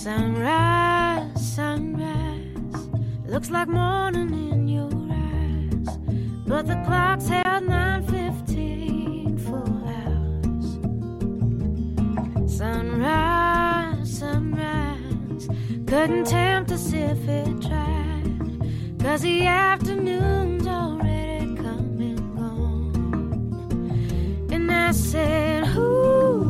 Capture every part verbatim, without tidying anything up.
Sunrise, sunrise, looks like morning in your eyes, but the clock's held nine fifteen full hours. Sunrise, sunrise, couldn't tempt us if it tried, 'cause the afternoon's already come and gone. And I said, ooh,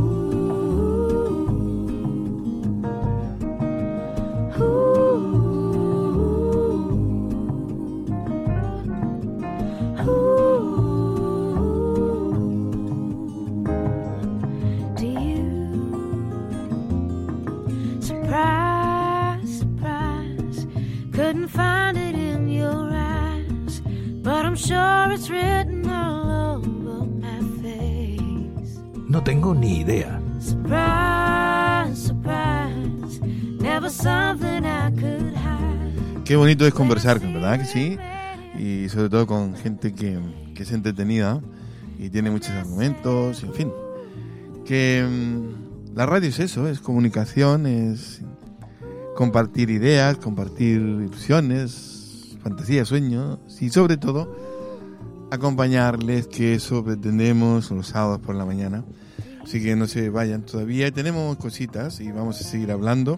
couldn't find it in your eyes, but I'm sure it's written all over my face. No tengo ni idea. Surprise, surprise, never something I could hide. Qué bonito es conversar, ¿verdad que sí? Y sobre todo con gente que, que es entretenida y tiene muchos argumentos, en fin. Que mmm, la radio es eso, es comunicación, es compartir ideas, compartir ilusiones, fantasías, sueños y sobre todo acompañarles, que eso pretendemos los sábados por la mañana. Así que no se vayan todavía, tenemos cositas y vamos a seguir hablando,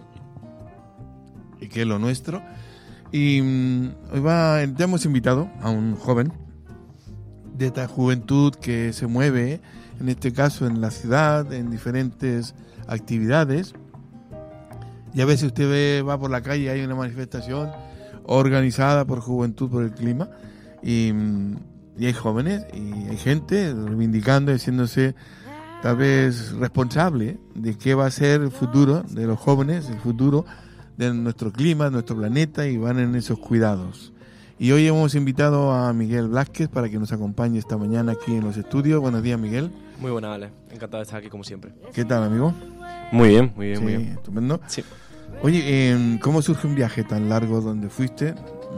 y que es lo nuestro. Y um, hoy va, ya hemos invitado a un joven de esta juventud que se mueve, en este caso en la ciudad, en diferentes actividades. Y a veces usted ve, va por la calle y hay una manifestación organizada por Juventud por el Clima, y, y hay jóvenes y hay gente reivindicando, diciéndose tal vez responsable de qué va a ser el futuro de los jóvenes, el futuro de nuestro clima, de nuestro planeta, y van en esos cuidados. Y hoy hemos invitado a Miguel Blázquez para que nos acompañe esta mañana aquí en los estudios. Buenos días, Miguel. Muy buenas, Ale. Encantado de estar aquí como siempre. ¿Qué tal, amigo? Muy bien, muy bien, sí, muy bien. Estupendo. Sí. Oye, eh, ¿cómo surge un viaje tan largo donde fuiste?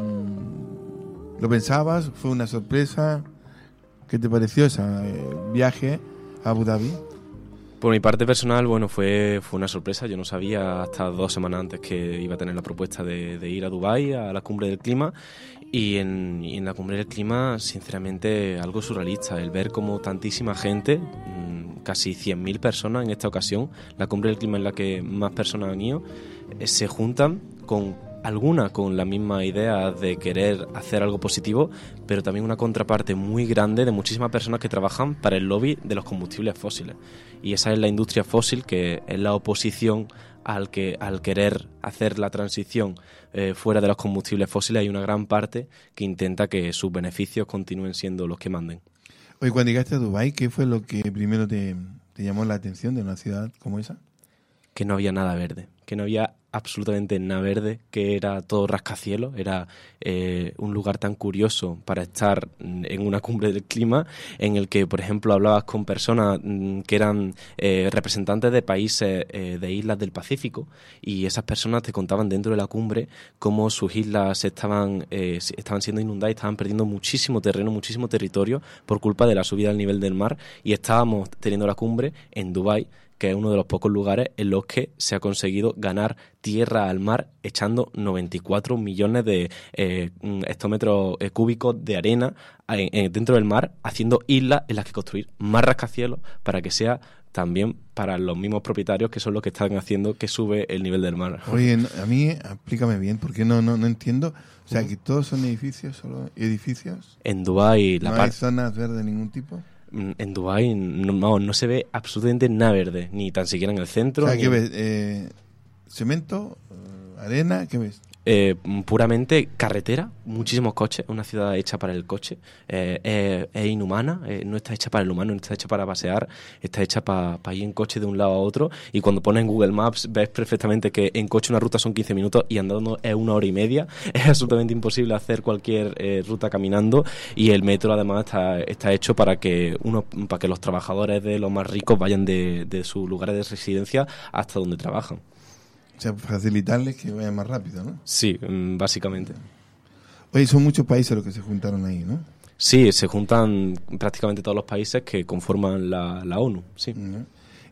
¿Lo pensabas? ¿Fue una sorpresa? ¿Qué te pareció ese eh, viaje a Abu Dhabi? Por mi parte personal, bueno, fue, fue una sorpresa. Yo no sabía hasta dos semanas antes que iba a tener la propuesta de, de ir a Dubái, a la Cumbre del Clima. Y en, y en la Cumbre del Clima, sinceramente, algo surrealista. El ver cómo tantísima gente, casi cien mil personas en esta ocasión, la Cumbre del Clima en la que más personas han ido, se juntan con algunas con la misma idea de querer hacer algo positivo, pero también una contraparte muy grande de muchísimas personas que trabajan para el lobby de los combustibles fósiles. Y esa es la industria fósil, que es la oposición al que al querer hacer la transición eh, fuera de los combustibles fósiles. Hay una gran parte que intenta que sus beneficios continúen siendo los que manden. Oye, cuando llegaste a Dubái, ¿qué fue lo que primero te, te llamó la atención de una ciudad como esa? Que no había nada verde, que no había absolutamente nada verde, que era todo rascacielos. Era eh, un lugar tan curioso para estar en una cumbre del clima, en el que, por ejemplo, hablabas con personas mm, que eran eh, representantes de países eh, de islas del Pacífico, y esas personas te contaban dentro de la cumbre cómo sus islas estaban, eh, estaban siendo inundadas y estaban perdiendo muchísimo terreno, muchísimo territorio por culpa de la subida del nivel del mar, y estábamos teniendo la cumbre en Dubái, que es uno de los pocos lugares en los que se ha conseguido ganar tierra al mar echando noventa y cuatro millones de eh, hectómetros eh, cúbicos de arena en, en, dentro del mar, haciendo islas en las que construir más rascacielos para que sea también para los mismos propietarios, que son los que están haciendo que sube el nivel del mar. Oye, a mí, explícame bien, porque no, no, no entiendo. O sea, que todos son edificios, solo edificios. En Dubái la ¿No par- hay zonas verdes de ningún tipo? En Dubái no, no, no se ve absolutamente nada verde, ni tan siquiera en el centro. O sea, ni... ¿qué ves? Eh, ¿Cemento? ¿Arena? ¿Qué ves? Eh, puramente carretera, muchísimos coches, una ciudad hecha para el coche, eh, es, es inhumana, eh, no está hecha para el humano, no está hecha para pasear, está hecha para pa ir en coche de un lado a otro, y cuando pones en Google Maps ves perfectamente que en coche una ruta son quince minutos y andando es una hora y media. Es absolutamente imposible hacer cualquier eh, ruta caminando, y el metro además está, está hecho para que uno, para que los trabajadores de los más ricos vayan de, de sus lugares de residencia hasta donde trabajan. O sea, facilitarles que vayan más rápido, ¿no? Sí, básicamente. Oye, son muchos países los que se juntaron ahí, ¿no? Sí, se juntan prácticamente todos los países que conforman la, la ONU, sí. ¿No?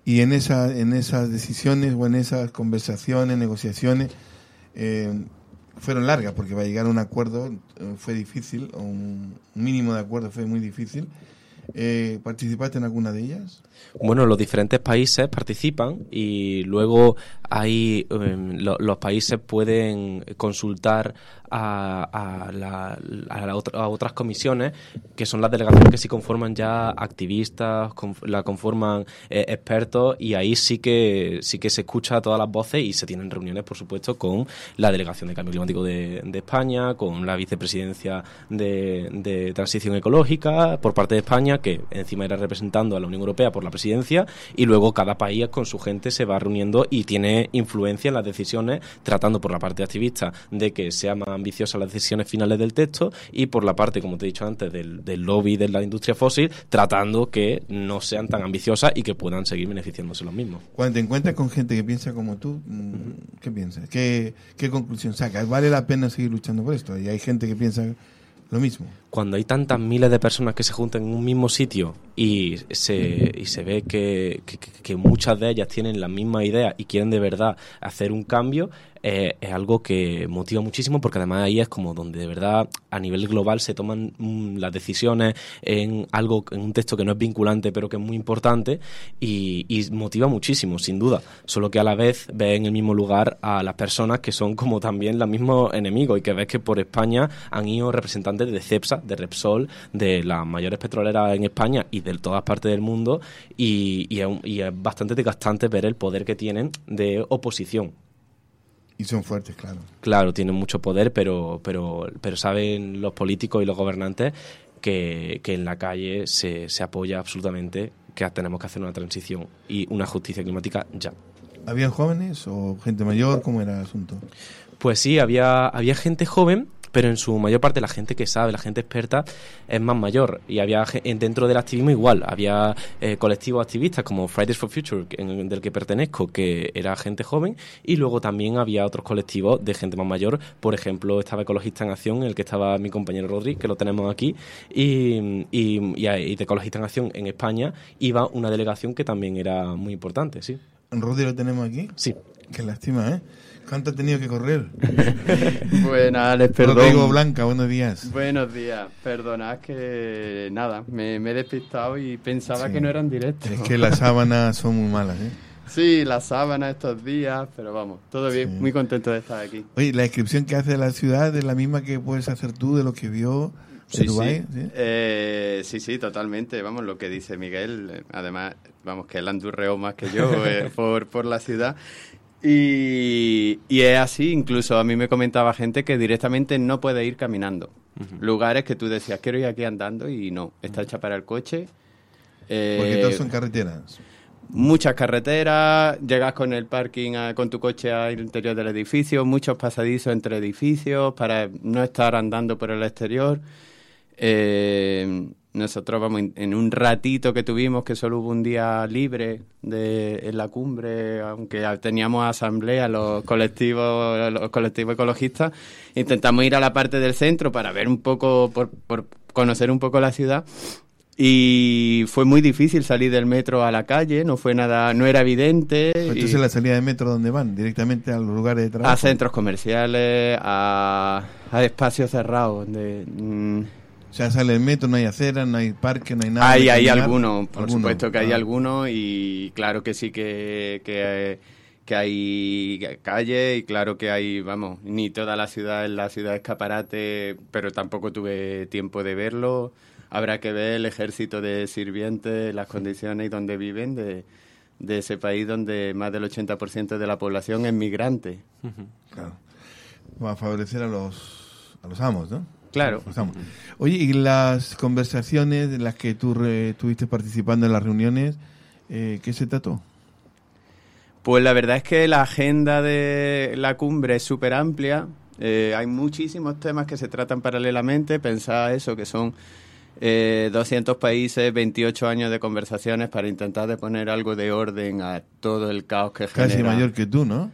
Y en, esa, en esas decisiones o en esas conversaciones, negociaciones, eh, fueron largas, porque para llegar a un acuerdo eh, fue difícil, o un mínimo de acuerdo fue muy difícil. Eh, ¿Participaste en alguna de ellas? Bueno, los diferentes países participan y luego hay um, lo, los países pueden consultar a, a, la, a, la otra, a otras comisiones, que son las delegaciones que sí conforman ya activistas, conf, la conforman eh, expertos, y ahí sí que sí que se escucha a todas las voces y se tienen reuniones, por supuesto, con la Delegación de Cambio Climático de, de España, con la Vicepresidencia de, de Transición Ecológica por parte de España, que encima era representando a la Unión Europea por la presidencia, y luego cada país con su gente se va reuniendo y tiene influencia en las decisiones, tratando por la parte activista de que sean más ambiciosas las decisiones finales del texto, y por la parte, como te he dicho antes, del, del lobby de la industria fósil, tratando que no sean tan ambiciosas y que puedan seguir beneficiándose los mismos. Cuando te encuentras con gente que piensa como tú, ¿qué piensas? ¿Qué, qué conclusión sacas? ¿Vale la pena seguir luchando por esto? Y hay gente que piensa lo mismo. Cuando hay tantas miles de personas que se juntan en un mismo sitio y se, y se ve que, que, que muchas de ellas tienen las mismas ideas y quieren de verdad hacer un cambio, eh, es algo que motiva muchísimo, porque además ahí es como donde de verdad a nivel global se toman mm, las decisiones en algo, en un texto que no es vinculante pero que es muy importante, y, y motiva muchísimo, sin duda. Solo que a la vez ves en el mismo lugar a las personas que son como también los mismos enemigos, y que ves que por España han ido representantes de CEPSA, de Repsol, de las mayores petroleras en España y de todas partes del mundo, y, y, es, y es bastante desgastante ver el poder que tienen de oposición. Y son fuertes, claro. Claro, tienen mucho poder, pero pero pero saben los políticos y los gobernantes que, que en la calle se, se apoya absolutamente que tenemos que hacer una transición y una justicia climática ya. ¿Habían jóvenes o gente mayor? ¿Cómo era el asunto? Pues sí, había, había gente joven, pero en su mayor parte la gente que sabe, la gente experta, es más mayor. Y había dentro del activismo igual, había eh, colectivos activistas como Fridays for Future, en, del que pertenezco, que era gente joven, y luego también había otros colectivos de gente más mayor. Por ejemplo, estaba Ecologista en Acción, en el que estaba mi compañero Rodri, que lo tenemos aquí, y, y, y de Ecologista en Acción en España iba una delegación que también era muy importante, sí. ¿Rodri lo tenemos aquí? Sí. Qué lástima, ¿eh? ¿Cuánto ha tenido que correr? Buenas, Alex, perdón. Rodrigo Blanca, buenos días. Buenos días. Perdonad que nada, me, me he despistado y pensaba sí. que no eran directos. Es que las sábanas son muy malas, ¿eh? Sí, las sábanas estos días, pero vamos, todo bien, sí. Muy contento de estar aquí. Oye, la descripción que hace de la ciudad es la misma que puedes hacer tú de lo que vio de sí, Dubái, sí. ¿Sí? Eh, sí, sí, totalmente. Vamos, lo que dice Miguel, además, vamos, que él andurreó más que yo eh, por, por la ciudad. Y, y es así, incluso a mí me comentaba gente que directamente no puede ir caminando. Uh-huh. Lugares que tú decías, quiero ir aquí andando, y no, está hecha para el coche. Eh, Porque todos son carreteras. Muchas carreteras, llegas con el parking, a, con tu coche al interior del edificio, muchos pasadizos entre edificios para no estar andando por el exterior. Eh, nosotros vamos en un ratito que tuvimos, que solo hubo un día libre de, en la cumbre, aunque teníamos asamblea los colectivos, los colectivos ecologistas, intentamos ir a la parte del centro para ver un poco, por, por conocer un poco la ciudad. Y fue muy difícil salir del metro a la calle, no fue nada, no era evidente. Pues entonces y... la salida del metro, ¿dónde van? ¿Directamente a los lugares de trabajo? A centros comerciales, a, a espacios cerrados. Donde, mmm... O sea, sale el metro, no hay acera, no hay parque, no hay nada. Hay, hay algunos, por ¿Alguno? supuesto que ah. hay algunos, y claro que sí que, que, que hay calle, y claro que hay, vamos, ni toda la ciudad es la ciudad escaparate, pero tampoco tuve tiempo de verlo. Habrá que ver el ejército de sirvientes, las condiciones y donde viven de, de ese país donde más del ochenta por ciento de la población es migrante. Claro. Va a favorecer a los, a los amos, ¿no? Claro. Los amos. Oye, y las conversaciones en las que tú re, estuviste participando en las reuniones, eh, ¿qué se trató? Pues la verdad es que la agenda de la cumbre es súper amplia. Eh, hay muchísimos temas que se tratan paralelamente. Pensaba eso, que son... Eh, doscientos países, veintiocho años de conversaciones para intentar de poner algo de orden a todo el caos que genera. Casi mayor que tú, ¿no?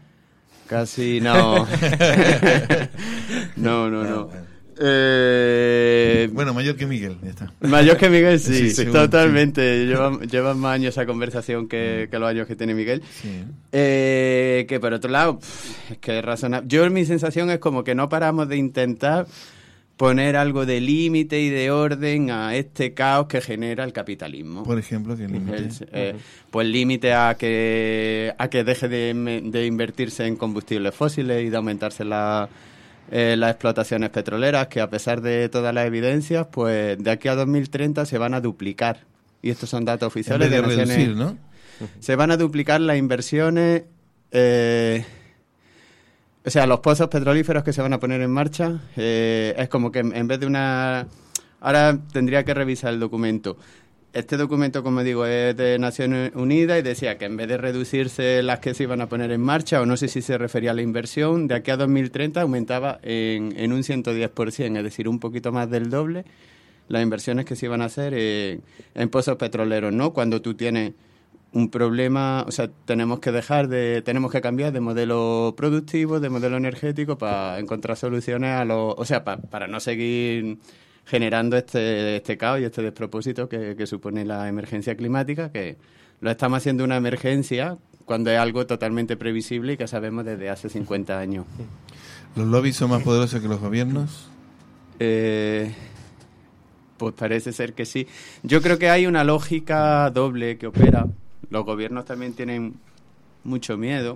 Casi, no. no, no, no. Eh, Eh, bueno, mayor que Miguel, ya está. Mayor que Miguel, sí, Sí, sí, totalmente. Sí. Llevan, llevan más años esa conversación que, que los años que tiene Miguel. Sí. Eh, que por otro lado, pff, es que es razonable. Yo, mi sensación es como que no paramos de intentar poner algo de límite y de orden a este caos que genera el capitalismo. Por ejemplo, ¿qué límite? El, eh, pues límite a que a que deje de, de invertirse en combustibles fósiles y de aumentarse la, eh, las explotaciones petroleras, que a pesar de todas las evidencias, pues de aquí a dos mil treinta se van a duplicar. Y estos son datos oficiales en vez de, de Naciones, reducir, ¿no? Se van a duplicar las inversiones. Eh, O sea, los pozos petrolíferos que se van a poner en marcha, eh, es como que en, en vez de una... Ahora tendría que revisar el documento. Este documento, como digo, es de Naciones Unidas y decía que en vez de reducirse las que se iban a poner en marcha, o no sé si se refería a la inversión, de aquí a dos mil treinta aumentaba en, en un ciento diez por ciento, es decir, un poquito más del doble las inversiones que se iban a hacer en, en pozos petroleros, ¿no? Cuando tú tienes un problema, o sea, tenemos que dejar de, tenemos que cambiar de modelo productivo, de modelo energético para encontrar soluciones a los, o sea, pa, para no seguir generando este, este caos y este despropósito que, que supone la emergencia climática, que lo estamos haciendo una emergencia cuando es algo totalmente previsible y que sabemos desde hace cincuenta años. ¿Los lobbies son más poderosos que los gobiernos? Eh, pues parece ser que sí. Yo creo que hay una lógica doble que opera. Los gobiernos también tienen mucho miedo.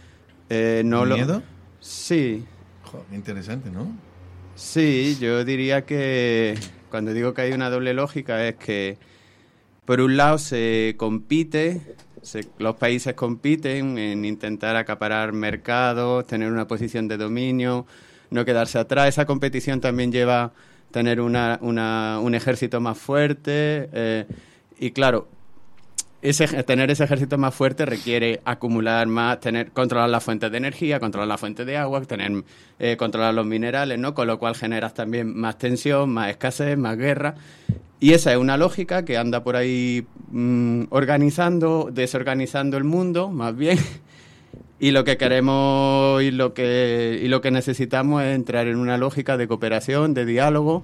Eh, no ¿Miedo? Lo... Sí. Joder, interesante, ¿no? Sí, yo diría que cuando digo que hay una doble lógica es que por un lado se compite, se, los países compiten en intentar acaparar mercados, tener una posición de dominio, no quedarse atrás. Esa competición también lleva a tener una, una, un ejército más fuerte eh, y claro, Ese, tener ese ejército más fuerte requiere acumular más, tener controlar las fuentes de energía, controlar las fuentes de agua, tener eh, controlar los minerales, ¿no? Con lo cual generas también más tensión, más escasez, más guerra. Y esa es una lógica que anda por ahí mmm, organizando, desorganizando el mundo, más bien. Y lo que queremos y lo que y lo que necesitamos es entrar en una lógica de cooperación, de diálogo,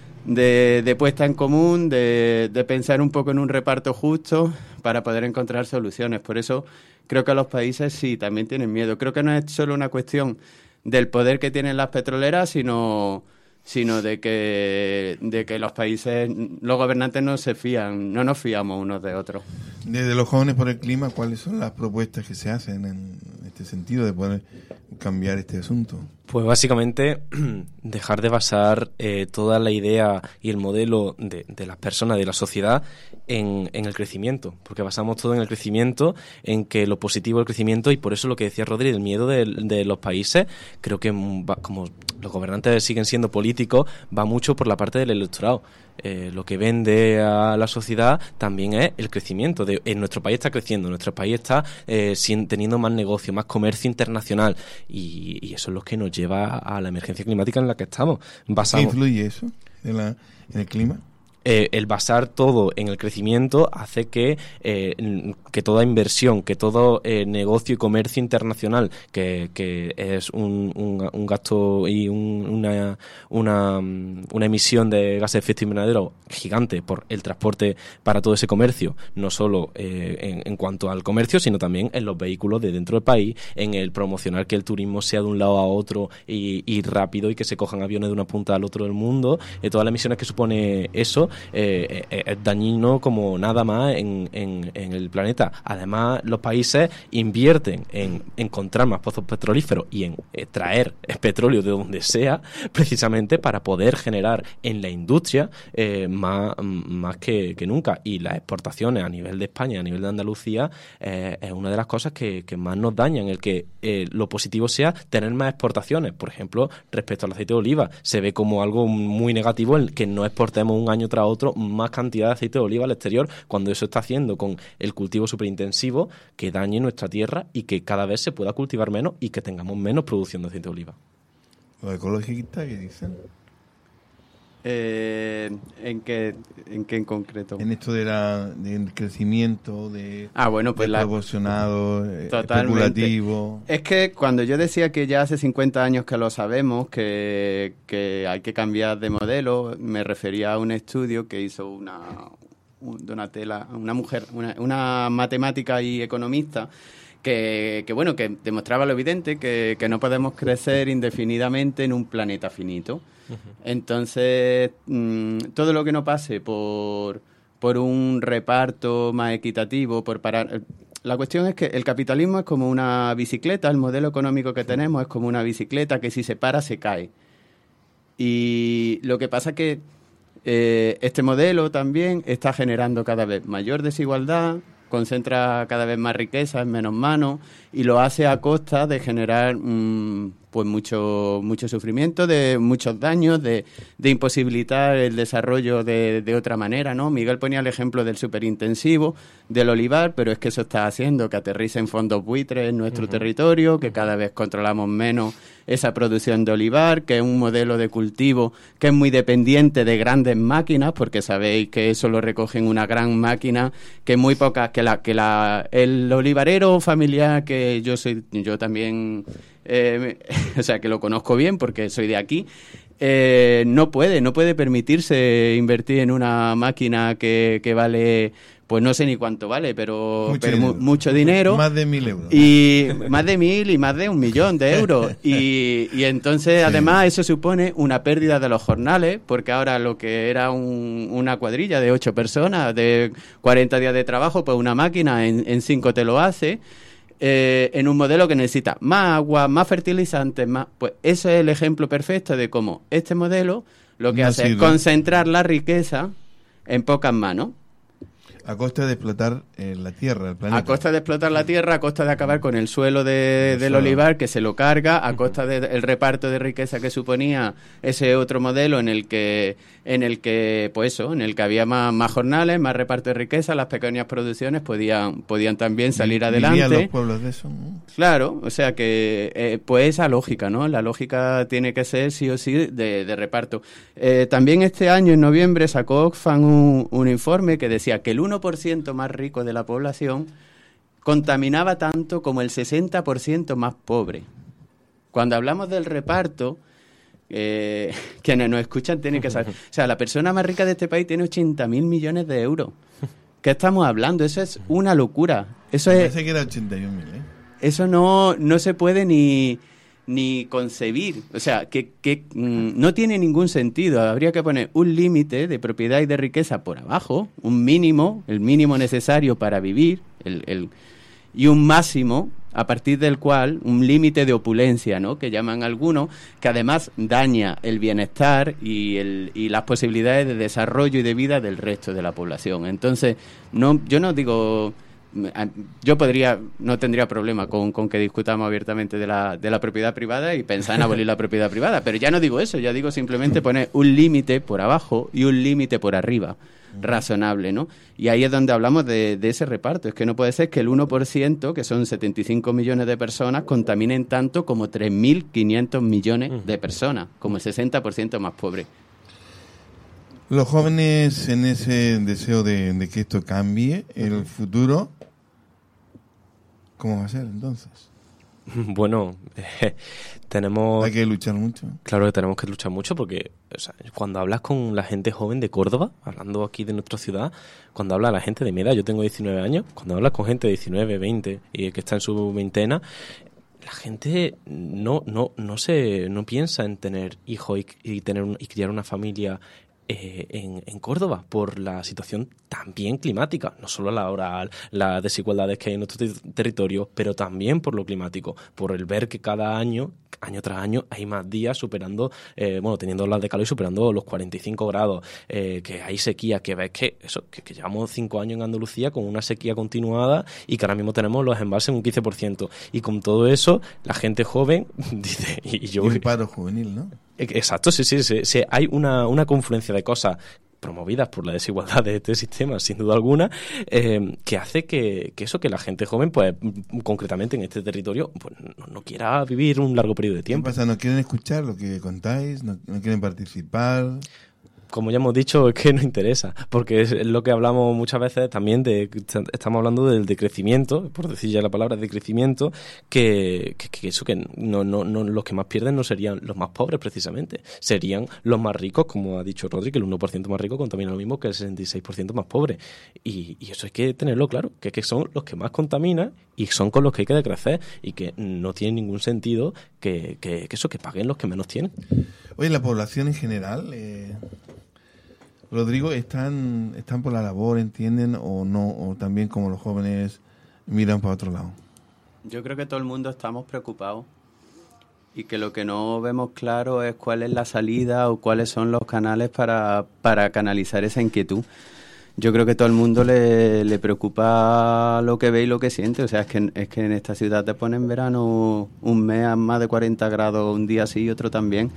de, de puesta en común, de, de pensar un poco en un reparto justo para poder encontrar soluciones. Por eso creo que los países sí también tienen miedo. Creo que no es solo una cuestión del poder que tienen las petroleras, sino sino de que de que los países, los gobernantes no se fían, no nos fiamos unos de otros. Desde los jóvenes por el clima, ¿cuáles son las propuestas que se hacen en este sentido de poder cambiar este asunto? Pues básicamente dejar de basar eh, toda la idea y el modelo de, de las personas, de la sociedad, en, en el crecimiento, porque basamos todo en el crecimiento, en que lo positivo es el crecimiento, y por eso lo que decía Rodri, el miedo de, de los países, creo que va, como los gobernantes siguen siendo políticos, va mucho por la parte del electorado. Eh, lo que vende a la sociedad también es el crecimiento. De, en nuestro país está creciendo, nuestro país está eh, sin, teniendo más negocio, más comercio internacional, y, y eso es lo que nos lleva a la emergencia climática en la que estamos. Basamos, ¿Qué influye eso en, la, en el clima? Eh, el basar todo en el crecimiento hace que, eh, que toda inversión, que todo eh, negocio y comercio internacional, que, que es un, un, un gasto y un, una, una, una emisión de gases de efecto invernadero gigante por el transporte para todo ese comercio, no solo eh, en, en cuanto al comercio, sino también en los vehículos de dentro del país, en el promocionar que el turismo sea de un lado a otro y, y rápido, y que se cojan aviones de una punta al otro del mundo, eh, todas las emisiones que supone eso. Eh, eh, es dañino como nada más en, en, en el planeta. Además, los países invierten en encontrar más pozos petrolíferos y en extraer petróleo de donde sea, precisamente para poder generar en la industria eh, más, más que, que nunca. Y las exportaciones a nivel de España, a nivel de Andalucía, eh, es una de las cosas que, que más nos dañan. El que eh, lo positivo sea tener más exportaciones. Por ejemplo, respecto al aceite de oliva, se ve como algo muy negativo el que no exportemos un año tras otro más cantidad de aceite de oliva al exterior, cuando eso está haciendo con el cultivo superintensivo que dañe nuestra tierra y que cada vez se pueda cultivar menos y que tengamos menos producción de aceite de oliva. ¿Los ecologistas qué dicen? Eh, ¿en, qué, ¿En qué en concreto? En esto de la, del crecimiento, de, ah, bueno, pues de proporcionado, eh, totalmente. especulativo. Es que cuando yo decía que ya hace cincuenta años que lo sabemos, que, que hay que cambiar de modelo, me refería a un estudio que hizo una, un, Donatella, una mujer, una, una matemática y economista, Que, que bueno, que demostraba lo evidente, que, que no podemos crecer indefinidamente en un planeta finito. Uh-huh. Entonces, mmm, todo lo que no pase por, por un reparto más equitativo, por parar... La cuestión es que el capitalismo es como una bicicleta, el modelo económico que tenemos es como una bicicleta que si se para se cae. Y lo que pasa es que eh, este modelo también está generando cada vez mayor desigualdad, concentra cada vez más riqueza en menos manos y lo hace a costa de generar mmm, pues mucho mucho sufrimiento, de muchos daños, de, de imposibilitar el desarrollo de, de otra manera, ¿no? Miguel ponía el ejemplo del superintensivo, del olivar, pero es que eso está haciendo que aterricen fondos buitres en nuestro uh-huh. territorio, que cada vez controlamos menos esa producción de olivar, que es un modelo de cultivo que es muy dependiente de grandes máquinas, porque sabéis que eso lo recogen una gran máquina, que muy pocas, que la que la el olivarero familiar, que yo soy, yo también, eh, o sea, que lo conozco bien porque soy de aquí, eh, no puede, no puede permitirse invertir en una máquina que, que vale... Pues no sé ni cuánto vale, pero mucho, pero dinero. Mu- mucho dinero. Más de mil euros. Y más de mil y más de un millón de euros. Y, y entonces, sí. además, eso supone una pérdida de los jornales, porque ahora lo que era un, una cuadrilla de ocho personas, de cuarenta días de trabajo, pues una máquina en, en cinco te lo hace. Eh, en un modelo que necesita más agua, más fertilizantes, más... Pues eso es el ejemplo perfecto de cómo este modelo lo que no hace sirve. es concentrar la riqueza en pocas manos. A costa de explotar eh, la tierra, el planeta. A costa de explotar la tierra, a costa de acabar con el suelo de, el del suelo. olivar, que se lo carga, a costa del de, reparto de riqueza que suponía ese otro modelo en el que, en el que pues eso, en el que había más, más jornales, más reparto de riqueza, las pequeñas producciones podían, podían también salir Vi, adelante. Vivían los pueblos de eso, ¿no? Claro, o sea que eh, pues esa lógica, ¿no? La lógica tiene que ser sí o sí de, de reparto. Eh, también este año, en noviembre, sacó Oxfam un, un informe que decía que el uno por ciento más rico de la población contaminaba tanto como el sesenta por ciento más pobre. Cuando hablamos del reparto, eh, quienes nos escuchan tienen que saber, o sea, la persona más rica de este país tiene ochenta mil millones de euros. ¿Qué estamos hablando? Eso es una locura. Eso es. Parece que era ochenta y un mil, ¿eh? Eso no, no se puede ni, ni concebir. O sea, que, que mmm, no tiene ningún sentido. Habría que poner un límite de propiedad y de riqueza por abajo, un mínimo, el mínimo necesario para vivir, el, el, y un máximo a partir del cual, un límite de opulencia, ¿no?, que llaman algunos, que además daña el bienestar y, el, y las posibilidades de desarrollo y de vida del resto de la población. Entonces, no, yo no digo... Yo podría, no tendría problema con, con que discutamos abiertamente de la, de la propiedad privada y pensar en abolir la propiedad privada, pero ya no digo eso, ya digo simplemente poner un límite por abajo y un límite por arriba, razonable, ¿no? Y ahí es donde hablamos de, de ese reparto. Es que no puede ser que el uno por ciento, que son setenta y cinco millones de personas, contaminen tanto como tres mil quinientos millones de personas, como el sesenta por ciento más pobre. Los jóvenes, en ese deseo de, de que esto cambie, el futuro, ¿cómo va a ser entonces? Bueno, eh, tenemos... Hay que luchar mucho. Claro que tenemos que luchar mucho porque, o sea, cuando hablas con la gente joven de Córdoba, hablando aquí de nuestra ciudad, cuando habla la gente de mi edad, yo tengo diecinueve años, cuando hablas con gente de diecinueve, veinte y que está en su veintena, la gente no no no se no piensa en tener hijos y, y tener un, y criar una familia Eh, en, en Córdoba por la situación también climática, no solo la hora, las desigualdades que hay en nuestro ter- territorio, pero también por lo climático, por el ver que cada año, año tras año, hay más días superando, eh, bueno, teniendo olas de calor y superando los cuarenta y cinco grados, eh, que hay sequía, que ves que eso, que, que llevamos cinco años en Andalucía con una sequía continuada y que ahora mismo tenemos los embalses en un quince por ciento. Y con todo eso, la gente joven dice... Y, y yo, y un paro juvenil, ¿no? Exacto, sí, sí, sí, sí. Hay una, una confluencia de cosas promovidas por la desigualdad de este sistema, sin duda alguna, eh, que hace que, que eso, que la gente joven, pues concretamente en este territorio, pues no, no quiera vivir un largo periodo de tiempo. ¿Qué pasa? ¿No quieren escuchar lo que contáis? ¿No, no quieren participar? como ya hemos dicho, es que no interesa, porque es lo que hablamos muchas veces también de, estamos hablando del decrecimiento, por decir ya la palabra decrecimiento, que, que, que eso que no, no, no, los que más pierden no serían los más pobres precisamente, serían los más ricos, como ha dicho Rodri, que el uno por ciento más rico contamina lo mismo que el sesenta y seis por ciento más pobre, y, y eso hay que tenerlo claro, que, que son los que más contaminan y son con los que hay que decrecer, y que no tiene ningún sentido que, que, que eso, que paguen los que menos tienen. Oye, la población en general, eh, Rodrigo, ¿están, ¿están por la labor, entienden, o no? O también como los jóvenes miran para otro lado. Yo creo que todo el mundo estamos preocupados y que lo que no vemos claro es cuál es la salida o cuáles son los canales para, para canalizar esa inquietud. Yo creo que todo el mundo le, le preocupa lo que ve y lo que siente. O sea, es que, es que en esta ciudad te ponen verano un mes a más de cuarenta grados, un día sí y otro también.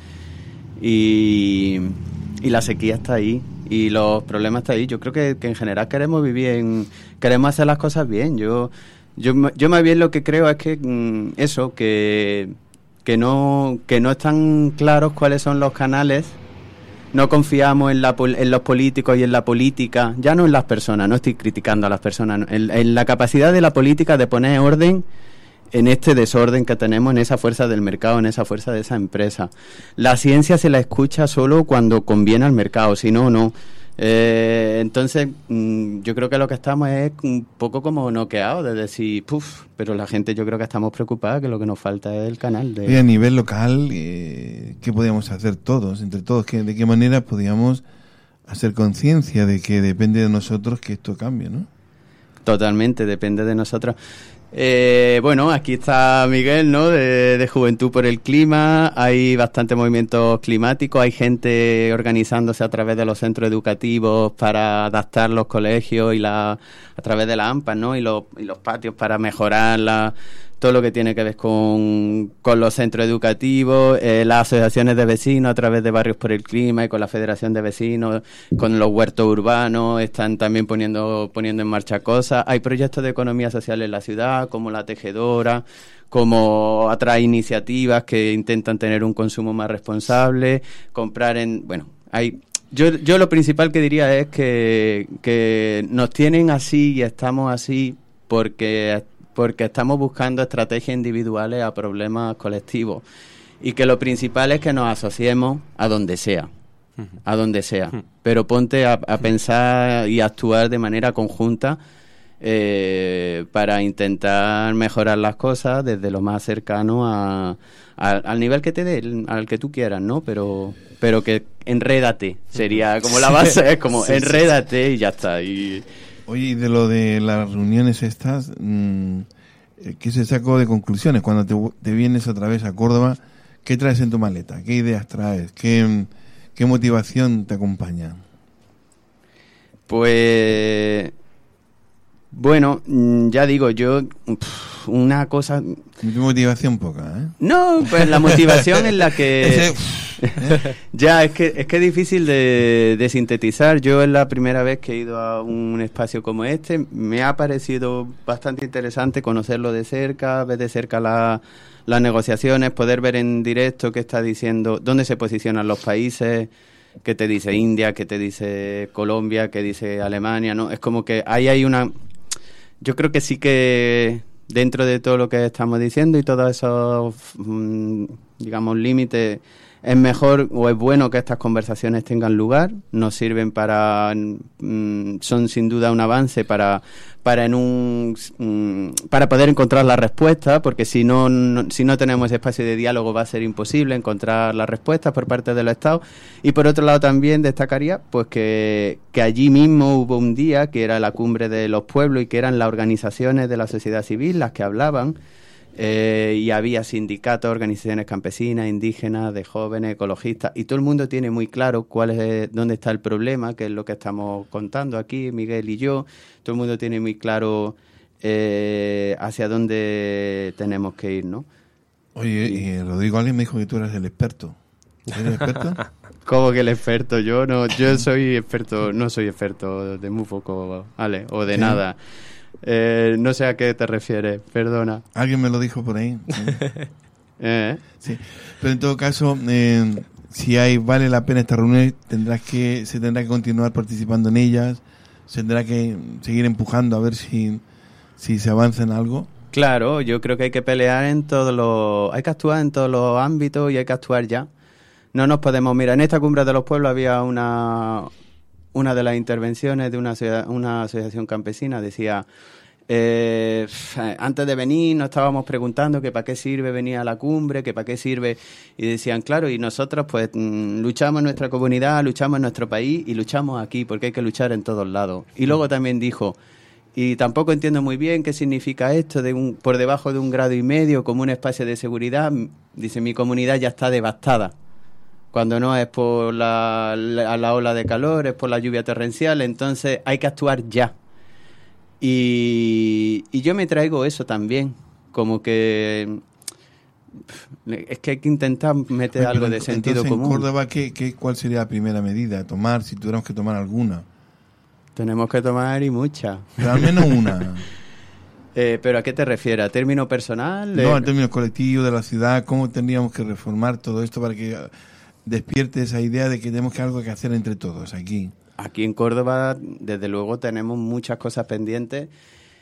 Y, y la sequía está ahí y los problemas están ahí. Yo creo que, que en general queremos vivir en... Queremos hacer las cosas bien. Yo, yo, yo más bien lo que creo es que mmm, eso, que, que, no, que no están claros cuáles son los canales. No confiamos en, la, en los políticos y en la política, ya no en las personas, no estoy criticando a las personas, en, en la capacidad de la política de poner orden en este desorden que tenemos, en esa fuerza del mercado, en esa fuerza de esa empresa. La ciencia se la escucha solo cuando conviene al mercado, si no, no. Eh, entonces, mmm, yo creo que lo que estamos es un poco como noqueados, de decir, puf, pero la gente yo creo que estamos preocupados, que lo que nos falta es el canal. De... Y a nivel local, eh, ¿qué podíamos hacer todos, entre todos? ¿Qué, ¿De qué manera podíamos hacer conciencia de que depende de nosotros que esto cambie, no? Totalmente, depende de nosotros. Eh, bueno, aquí está Miguel, ¿no? De, de Juventud por el Clima. Hay bastante movimientos climáticos, hay gente organizándose a través de los centros educativos para adaptar los colegios y la a través de las A M P A, ¿no? Y los, y los patios para mejorar la, todo lo que tiene que ver con, con los centros educativos, eh, las asociaciones de vecinos a través de Barrios por el Clima y con la Federación de Vecinos, con los huertos urbanos, están también poniendo, poniendo en marcha cosas. Hay proyectos de economía social en la ciudad, como La Tejedora, como otras iniciativas que intentan tener un consumo más responsable, comprar en... Bueno, hay... Yo, yo lo principal que diría es que, que nos tienen así y estamos así porque... porque estamos buscando estrategias individuales a problemas colectivos y que lo principal es que nos asociemos a donde sea, a donde sea, pero ponte a, a pensar y actuar de manera conjunta eh, para intentar mejorar las cosas desde lo más cercano a, a, al nivel que te dé, al que tú quieras, ¿no? Pero pero que enrédate, sería como la base, es como sí, enrédate sí. Y ya está. Y oye, y de lo de las reuniones estas, mmm, ¿qué se sacó de conclusiones? Cuando te, te vienes otra vez a Córdoba, ¿qué traes en tu maleta? ¿Qué ideas traes? ¿Qué, qué motivación te acompaña? Pues, bueno, ya digo, yo, una cosa... Motivación poca, ¿eh? No, pues la motivación es la que... ya, es que es que es difícil de, de sintetizar. Yo es la primera vez que he ido a un espacio como este. Me ha parecido bastante interesante conocerlo de cerca, ver de cerca la, las negociaciones, poder ver en directo qué está diciendo, dónde se posicionan los países, qué te dice India, qué te dice Colombia, qué dice Alemania, ¿no? Es como que ahí hay una... Yo creo que sí que dentro de todo lo que estamos diciendo y todos esos, digamos, límites... Es mejor o es bueno que estas conversaciones tengan lugar, nos sirven para, mm, son sin duda un avance para para en un mm, para poder encontrar la respuesta, porque si no, no si no tenemos ese espacio de diálogo va a ser imposible encontrar las respuestas por parte de los estados. Y por otro lado también destacaría pues que, que allí mismo hubo un día que era la cumbre de los pueblos y que eran las organizaciones de la sociedad civil las que hablaban. Eh, y había sindicatos, organizaciones campesinas, indígenas, de jóvenes, ecologistas, y todo el mundo tiene muy claro cuál es, dónde está el problema, que es lo que estamos contando aquí, Miguel y yo. Todo el mundo tiene muy claro eh, hacia dónde tenemos que ir, ¿no? Oye, y Rodrigo, alguien me dijo que tú eras el experto. ¿Eres experto? ¿Cómo que el experto? Yo no, yo soy experto, no soy experto de muy poco, ¿vale? O de ¿sí? Nada. Eh, no sé a qué te refieres, perdona. Alguien me lo dijo por ahí. ¿Sí? ¿Eh? Sí. Pero en todo caso, eh, si hay vale la pena estas reuniones, tendrás que se tendrá que continuar participando en ellas, se tendrá que seguir empujando a ver si, si se avanza en algo. Claro, yo creo que hay que pelear en todos los... Hay que actuar en todos los ámbitos y hay que actuar ya. No nos podemos... Mira, en esta Cumbre de los Pueblos había una... Una de las intervenciones de una, una asociación campesina, decía... Eh, antes de venir nos estábamos preguntando que para qué sirve venir a la cumbre, que para qué sirve, y decían, claro, y nosotros pues mm, luchamos en nuestra comunidad, luchamos en nuestro país y luchamos aquí, porque hay que luchar en todos lados. Y luego también dijo, y tampoco entiendo muy bien qué significa esto de un por debajo de un grado y medio como un espacio de seguridad. Dice, mi comunidad ya está devastada. Cuando no es por la, la, la ola de calor, es por la lluvia torrencial, entonces hay que actuar ya. Y, y yo me traigo eso también, como que es que hay que intentar meter Oye, algo de sentido entonces, común. En Córdoba, ¿qué, qué, ¿cuál sería la primera medida a tomar, si tuviéramos que tomar alguna? Tenemos que tomar y muchas. Pero al menos una. eh, ¿Pero a qué te refieres? ¿A término personal? No, Eh, en términos colectivos de la ciudad, ¿cómo tendríamos que reformar todo esto para que despierte esa idea de que tenemos que algo que hacer entre todos aquí? Aquí en Córdoba, desde luego, tenemos muchas cosas pendientes.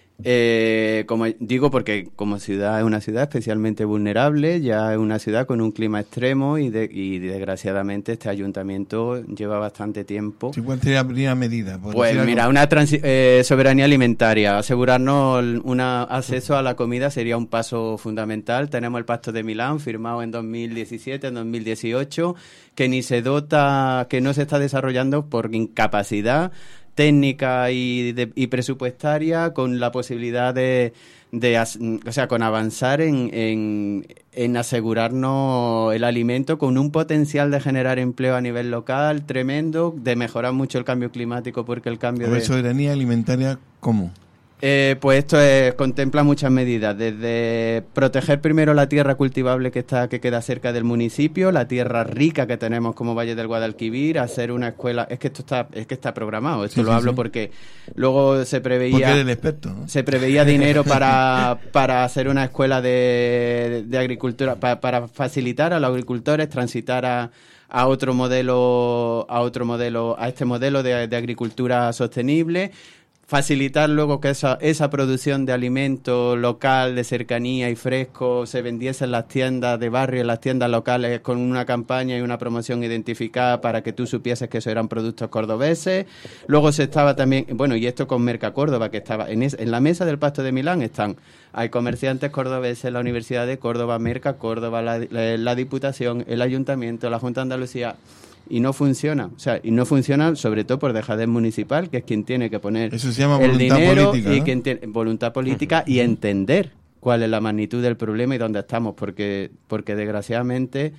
Eh, como digo, porque como ciudad es una ciudad especialmente vulnerable, ya es una ciudad con un clima extremo y, de, y desgraciadamente este ayuntamiento lleva bastante tiempo. Sí, ¿cuál sería la primera medida? Pues mira, algo? una transi- eh, soberanía alimentaria, asegurarnos un acceso a la comida sería un paso fundamental. Tenemos el Pacto de Milán firmado en dos mil diecisiete, en dos mil dieciocho, que ni se dota, que no se está desarrollando por incapacidad técnica y, de, y presupuestaria, con la posibilidad de, de o sea, con avanzar en, en, en asegurarnos el alimento, con un potencial de generar empleo a nivel local tremendo, de mejorar mucho el cambio climático, porque el cambio de... ¿Soberanía alimentaria cómo? Eh, pues esto es, contempla muchas medidas, desde proteger primero la tierra cultivable que está que queda cerca del municipio, la tierra rica que tenemos como Valle del Guadalquivir, hacer una escuela, es que esto está es que está programado, esto sí, lo sí, hablo sí. porque luego se preveía porque eres el experto, ¿no? se preveía dinero para para hacer una escuela de, de agricultura para, para facilitar a los agricultores transitar a a otro modelo a otro modelo a este modelo de, de agricultura sostenible. Facilitar luego que esa, esa producción de alimento local, de cercanía y fresco, se vendiese en las tiendas de barrio, en las tiendas locales, con una campaña y una promoción identificada para que tú supieses que eso eran productos cordobeses. Luego se estaba también, bueno, y esto con Merca Córdoba, que estaba en, es, en la mesa del Pacto de Milán, están, hay comerciantes cordobeses, la Universidad de Córdoba, Merca Córdoba, la, la, la Diputación, el Ayuntamiento, la Junta de Andalucía. Y no funciona, o sea, y no funciona sobre todo por dejadez municipal, que es quien tiene que poner Eso se llama el voluntad dinero política, y ¿no? quien tiene voluntad política y entender cuál es la magnitud del problema y dónde estamos, porque porque desgraciadamente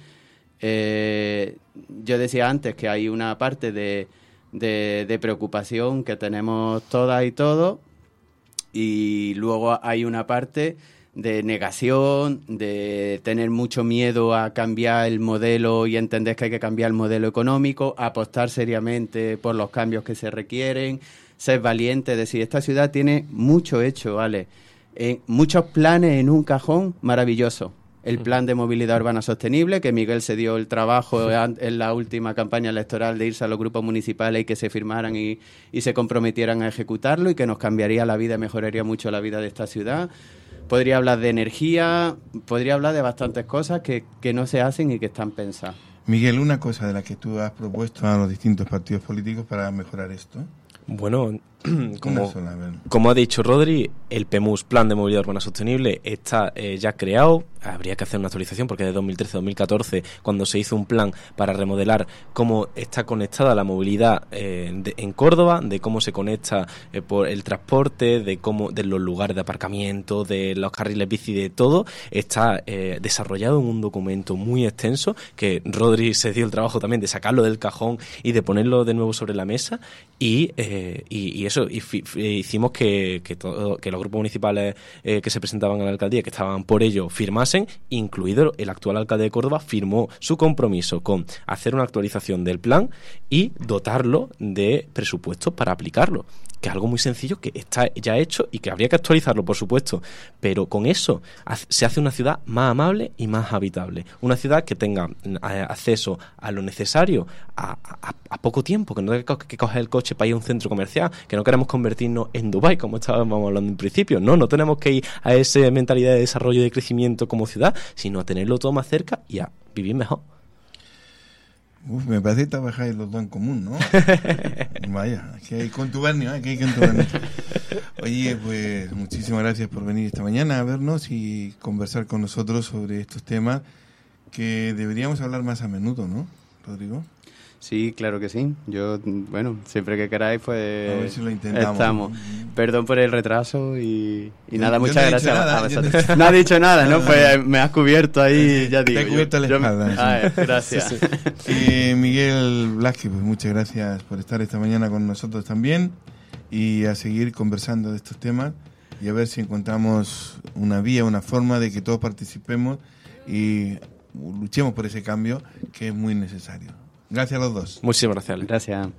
eh, yo decía antes que hay una parte de, de, de preocupación que tenemos todas y todos, y luego hay una parte de negación, de tener mucho miedo a cambiar el modelo y entender que hay que cambiar el modelo económico, apostar seriamente por los cambios que se requieren, ser valiente, decir, esta ciudad tiene mucho hecho, ¿vale? Eh, muchos planes en un cajón maravilloso. El plan de movilidad urbana sostenible, que Miguel se dio el trabajo en la última campaña electoral de irse a los grupos municipales y que se firmaran y, y se comprometieran a ejecutarlo, y que nos cambiaría la vida, mejoraría mucho la vida de esta ciudad. Podría hablar de energía, podría hablar de bastantes cosas que, que no se hacen y que están pensadas. Miguel, una cosa de la que tú has propuesto a los distintos partidos políticos para mejorar esto. Bueno, como, sola, como ha dicho Rodri, el P M U S, Plan de Movilidad Urbana Sostenible, está eh, ya creado. Habría que hacer una actualización porque de dos mil trece a dos mil catorce, cuando se hizo un plan para remodelar cómo está conectada la movilidad eh, de, en Córdoba, de cómo se conecta eh, por el transporte, de cómo de los lugares de aparcamiento, de los carriles bici, de todo, está eh, desarrollado en un documento muy extenso que Rodri se dio el trabajo también de sacarlo del cajón y de ponerlo de nuevo sobre la mesa, y, eh, y, y eso y fi, fi, hicimos que, que, todo, que los grupos municipales eh, que se presentaban a la alcaldía, que estaban por ello, firmasen, incluido el actual alcalde de Córdoba, firmó su compromiso con hacer una actualización del plan y dotarlo de presupuestos para aplicarlo. que es algo muy sencillo, que está ya hecho y que habría que actualizarlo, por supuesto, pero con eso se hace una ciudad más amable y más habitable, una ciudad que tenga acceso a lo necesario a, a, a poco tiempo, que no tenga que coger el coche para ir a un centro comercial, que no queremos convertirnos en Dubái, como estábamos hablando en principio, no, no tenemos que ir a esa mentalidad de desarrollo y de crecimiento como ciudad, sino a tenerlo todo más cerca y a vivir mejor. Uf, me parece que trabajáis los dos en común, ¿no? Vaya, aquí hay contubernio, aquí hay contubernio. Oye, pues muchísimas gracias por venir esta mañana a vernos y conversar con nosotros sobre estos temas que deberíamos hablar más a menudo, ¿no, Rodrigo? Sí, claro que sí. Yo, bueno, siempre que queráis, pues a ver si lo intentamos. Estamos. Perdón por el retraso y, y yo, nada, yo muchas no gracias nada, a vosotros. No, no has dicho nada, ¿no? Pues me has cubierto ahí, sí, ya digo. Te he cubierto la espalda. Yo, ay, gracias. Sí, sí. Eh, Miguel Blázquez, pues muchas gracias por estar esta mañana con nosotros también y a seguir conversando de estos temas y a ver si encontramos una vía, una forma de que todos participemos y luchemos por ese cambio que es muy necesario. Gracias a los dos. Muchísimas gracias, Ale. Gracias.